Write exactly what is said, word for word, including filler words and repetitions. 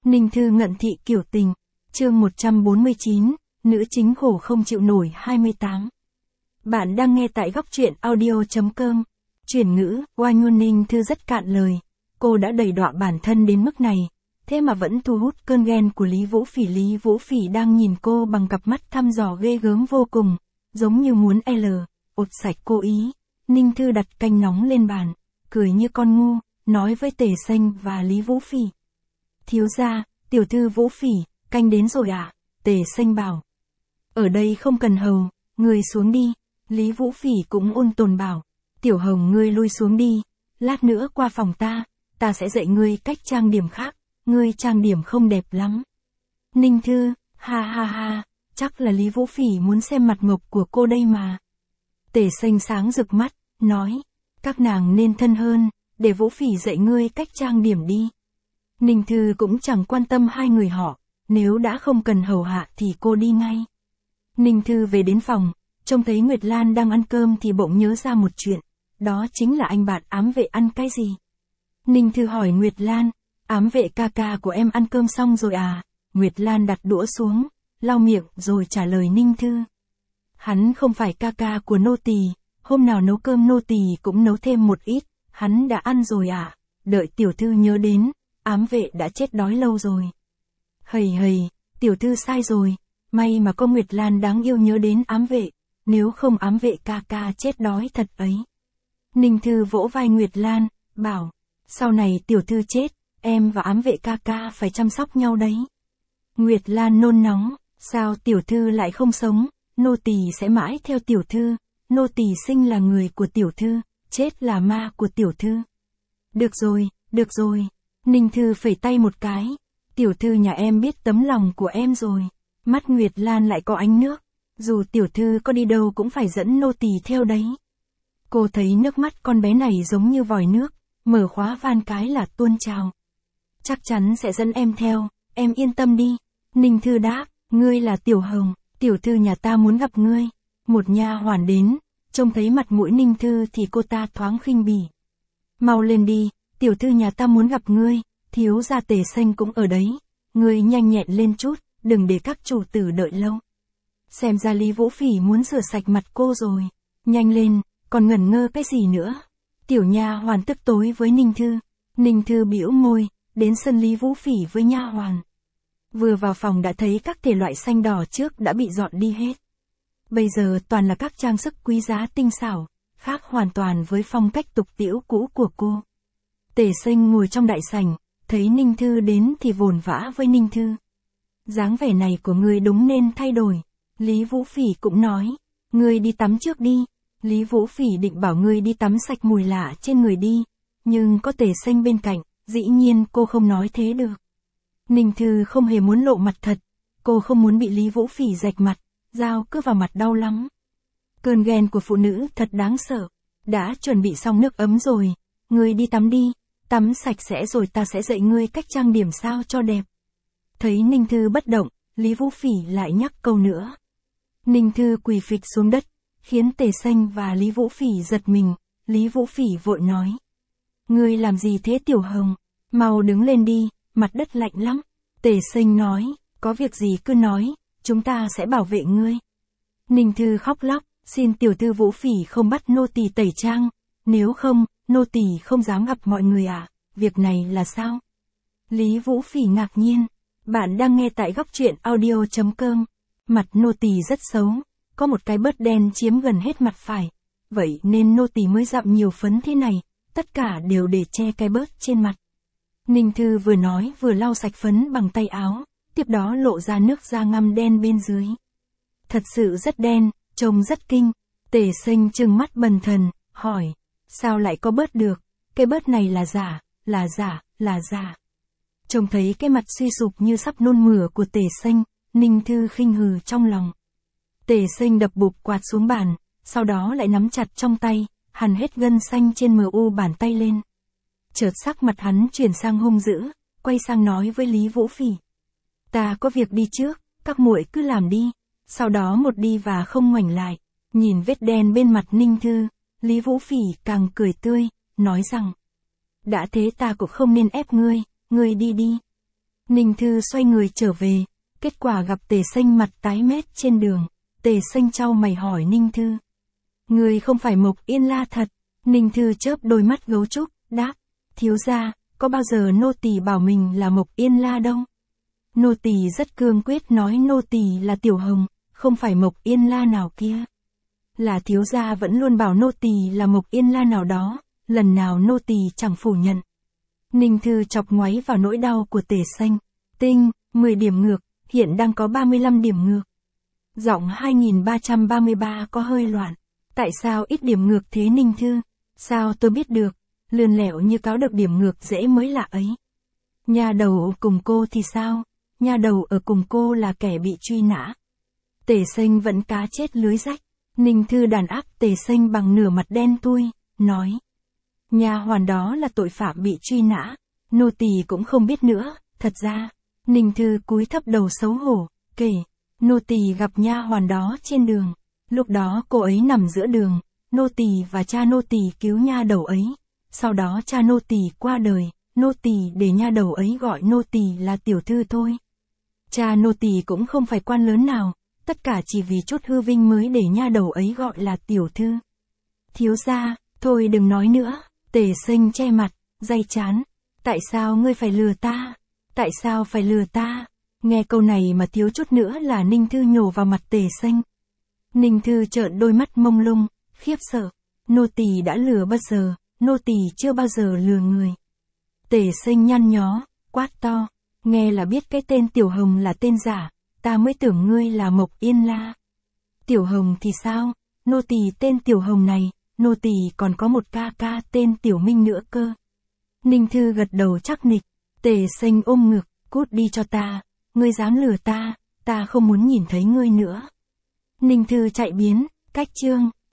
Ninh Thư ngận thị kiểu tình, chương một trăm bốn mươi chín, nữ chính khổ không chịu nổi hai mươi tám. Bạn đang nghe tại góc truyện audio.com. Chuyển ngữ, oanh ngôn Ninh Thư rất cạn lời. Cô đã đầy đọa bản thân đến mức này, thế mà vẫn thu hút cơn ghen của Lý Vũ Phỉ. Lý Vũ Phỉ đang nhìn cô bằng cặp mắt thăm dò ghê gớm vô cùng, giống như muốn L, ột sạch cô ý. Ninh Thư đặt canh nóng lên bàn, cười như con ngu, nói với Tề Xanh và Lý Vũ Phỉ. Thiếu gia, tiểu thư Vũ Phỉ, canh đến rồi ạ. À? Tề Xanh bảo. Ở đây không cần hầu, ngươi xuống đi. Lý Vũ Phỉ cũng ôn tồn bảo. Tiểu Hồng ngươi lui xuống đi, lát nữa qua phòng ta, ta sẽ dạy ngươi cách trang điểm khác, ngươi trang điểm không đẹp lắm. Ninh Thư, ha ha ha, chắc là Lý Vũ Phỉ muốn xem mặt ngọc của cô đây mà. Tề Xanh sáng rực mắt, nói, các nàng nên thân hơn, để Vũ Phỉ dạy ngươi cách trang điểm đi. Ninh Thư cũng chẳng quan tâm hai người họ, nếu đã không cần hầu hạ thì cô đi ngay. Ninh Thư về đến phòng, trông thấy Nguyệt Lan đang ăn cơm thì bỗng nhớ ra một chuyện, đó chính là anh bạn ám vệ ăn cái gì. Ninh Thư hỏi Nguyệt Lan, ám vệ ca ca của em ăn cơm xong rồi à? Nguyệt Lan đặt đũa xuống, lau miệng rồi trả lời Ninh Thư. Hắn không phải ca ca của nô tỳ, hôm nào nấu cơm nô tỳ cũng nấu thêm một ít, hắn đã ăn rồi à? Đợi tiểu thư nhớ đến, ám vệ đã chết đói lâu rồi. Hầy hầy, tiểu thư sai rồi, may mà có Nguyệt Lan đáng yêu nhớ đến ám vệ, nếu không ám vệ ca ca chết đói thật ấy. Ninh Thư vỗ vai Nguyệt Lan, bảo, sau này tiểu thư chết, em và ám vệ ca ca phải chăm sóc nhau đấy. Nguyệt Lan nôn nóng, sao tiểu thư lại không sống, nô tỳ sẽ mãi theo tiểu thư, nô tỳ sinh là người của tiểu thư, chết là ma của tiểu thư. Được rồi, được rồi. Ninh Thư phẩy tay một cái, tiểu thư nhà em biết tấm lòng của em rồi. Mắt Nguyệt Lan lại có ánh nước, dù tiểu thư có đi đâu cũng phải dẫn nô tỳ theo đấy. Cô thấy nước mắt con bé này giống như vòi nước, mở khóa van cái là tuôn trào. Chắc chắn sẽ dẫn em theo, em yên tâm đi. Ninh Thư đáp, ngươi là Tiểu Hồng, tiểu thư nhà ta muốn gặp ngươi. Một nha hoàn đến, trông thấy mặt mũi Ninh Thư thì cô ta thoáng khinh bỉ. Mau lên đi, tiểu thư nhà ta muốn gặp ngươi, thiếu gia Tề Xanh cũng ở đấy. Ngươi nhanh nhẹn lên chút, đừng để các chủ tử đợi lâu. Xem ra Lý Vũ Phỉ muốn rửa sạch mặt cô rồi. Nhanh lên, còn ngẩn ngơ cái gì nữa. Tiểu nha hoàn tức tối với Ninh Thư. Ninh Thư bĩu môi, đến sân Lý Vũ Phỉ với nha hoàn. Vừa vào phòng đã thấy các thể loại xanh đỏ trước đã bị dọn đi hết. Bây giờ toàn là các trang sức quý giá tinh xảo, khác hoàn toàn với phong cách tục tĩu cũ của cô. Tề Xanh ngồi trong đại sảnh, thấy Ninh Thư đến thì vồn vã với Ninh Thư. Dáng vẻ này của ngươi đúng nên thay đổi. Lý Vũ Phỉ cũng nói, ngươi đi tắm trước đi. Lý Vũ Phỉ định bảo ngươi đi tắm sạch mùi lạ trên người đi, nhưng có Tề Xanh bên cạnh, dĩ nhiên cô không nói thế được. Ninh Thư không hề muốn lộ mặt thật, cô không muốn bị Lý Vũ Phỉ rạch mặt, dao cứ vào mặt đau lắm. Cơn ghen của phụ nữ thật đáng sợ. Đã chuẩn bị xong nước ấm rồi, ngươi đi tắm đi, tắm sạch sẽ rồi ta sẽ dạy ngươi cách trang điểm sao cho đẹp. Thấy Ninh Thư bất động, Lý Vũ Phỉ lại nhắc câu nữa. Ninh Thư quỳ phịch xuống đất, khiến Tề Xanh và Lý Vũ Phỉ giật mình. Lý Vũ Phỉ vội nói, ngươi làm gì thế Tiểu Hồng, mau đứng lên đi, mặt đất lạnh lắm. Tề Xanh nói, có việc gì cứ nói, chúng ta sẽ bảo vệ ngươi. Ninh Thư khóc lóc, xin tiểu thư Vũ Phỉ không bắt nô tỳ tẩy trang, nếu không, nô tỳ không dám gặp mọi người à, việc này là sao? Lý Vũ Phỉ ngạc nhiên, bạn đang nghe tại góc truyện audio.com. Mặt nô tỳ rất xấu, có một cái bớt đen chiếm gần hết mặt phải, vậy nên nô tỳ mới dặm nhiều phấn thế này, tất cả đều để che cái bớt trên mặt. Ninh Thư vừa nói vừa lau sạch phấn bằng tay áo, tiếp đó lộ ra nước da ngăm đen bên dưới. Thật sự rất đen, trông rất kinh. Tề Xanh trừng mắt bần thần, hỏi, sao lại có bớt được, cái bớt này là giả, là giả, là giả. Trông thấy cái mặt suy sụp như sắp nôn mửa của Tề Xanh, Ninh Thư khinh hừ trong lòng. Tề Xanh đập bụp quạt xuống bàn, sau đó lại nắm chặt trong tay, hằn hết gân xanh trên mờ u bàn tay lên. Chợt sắc mặt hắn chuyển sang hung dữ, quay sang nói với Lý Vũ Phỉ. Ta có việc đi trước, các muội cứ làm đi. Sau đó một đi và không ngoảnh lại, nhìn vết đen bên mặt Ninh Thư, Lý Vũ Phỉ càng cười tươi, nói rằng. Đã thế ta cũng không nên ép ngươi, ngươi đi đi. Ninh Thư xoay người trở về, kết quả gặp Tề Xanh mặt tái mét trên đường. Tề Xanh chau mày hỏi Ninh Thư. Người không phải Mộc Yên La thật. Ninh Thư chớp đôi mắt gấu trúc, đáp. Thiếu gia, có bao giờ nô tỳ bảo mình là Mộc Yên La đâu. Nô tỳ rất cương quyết nói nô tỳ là Tiểu Hồng, không phải Mộc Yên La nào kia. Là thiếu gia vẫn luôn bảo nô tỳ là Mộc Yên La nào đó, lần nào nô tỳ chẳng phủ nhận. Ninh Thư chọc ngoáy vào nỗi đau của Tề Xanh. Tinh, mười điểm ngược, hiện đang có ba mươi lăm điểm ngược. Giọng hai nghìn ba trăm ba mươi ba có hơi loạn. Tại sao ít điểm ngược thế Ninh Thư? Sao tôi biết được? Lươn lẹo như cáo được điểm ngược dễ mới lạ ấy. Nhà đầu cùng cô thì sao? Nhà đầu ở cùng cô là kẻ bị truy nã. Tề Xanh vẫn cá chết lưới rách. Ninh Thư đàn áp Tề Xanh bằng nửa mặt đen thui, nói. Nhà hoàn đó là tội phạm bị truy nã. Nô tỳ cũng không biết nữa, thật ra. Ninh Thư cúi thấp đầu xấu hổ, kể. Nô tỳ gặp nha hoàn đó trên đường. Lúc đó cô ấy nằm giữa đường. Nô tỳ và cha nô tỳ cứu nha đầu ấy. Sau đó cha nô tỳ qua đời. Nô tỳ để nha đầu ấy gọi nô tỳ là tiểu thư thôi. Cha nô tỳ cũng không phải quan lớn nào. Tất cả chỉ vì chút hư vinh mới để nha đầu ấy gọi là tiểu thư. Thiếu gia, thôi đừng nói nữa. Tề Xanh che mặt, day chán. Tại sao ngươi phải lừa ta? Tại sao phải lừa ta? Nghe câu này mà thiếu chút nữa là Ninh Thư nhổ vào mặt Tề Xanh. Ninh Thư trợn đôi mắt mông lung, khiếp sợ. Nô tỳ đã lừa bao giờ, nô tỳ chưa bao giờ lừa người. Tề Xanh nhăn nhó, quát to. Nghe là biết cái tên Tiểu Hồng là tên giả, ta mới tưởng ngươi là Mộc Yên La. Tiểu Hồng thì sao? Nô tỳ tên Tiểu Hồng này, nô tỳ còn có một ca ca tên Tiểu Minh nữa cơ. Ninh Thư gật đầu chắc nịch. Tề Xanh ôm ngực, cút đi cho ta. Ngươi dám lừa ta, ta không muốn nhìn thấy ngươi nữa. Ninh Thư chạy biến, cách chương.